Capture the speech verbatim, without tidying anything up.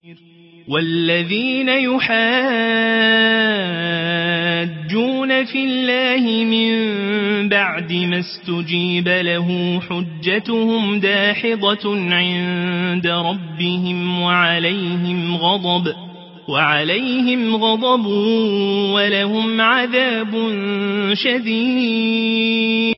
والذين يحاجون في الله من بعد ما استجيب له حجتهم داحضة عند ربهم وعليهم غضب وعليهم غضب ولهم عذاب شديد.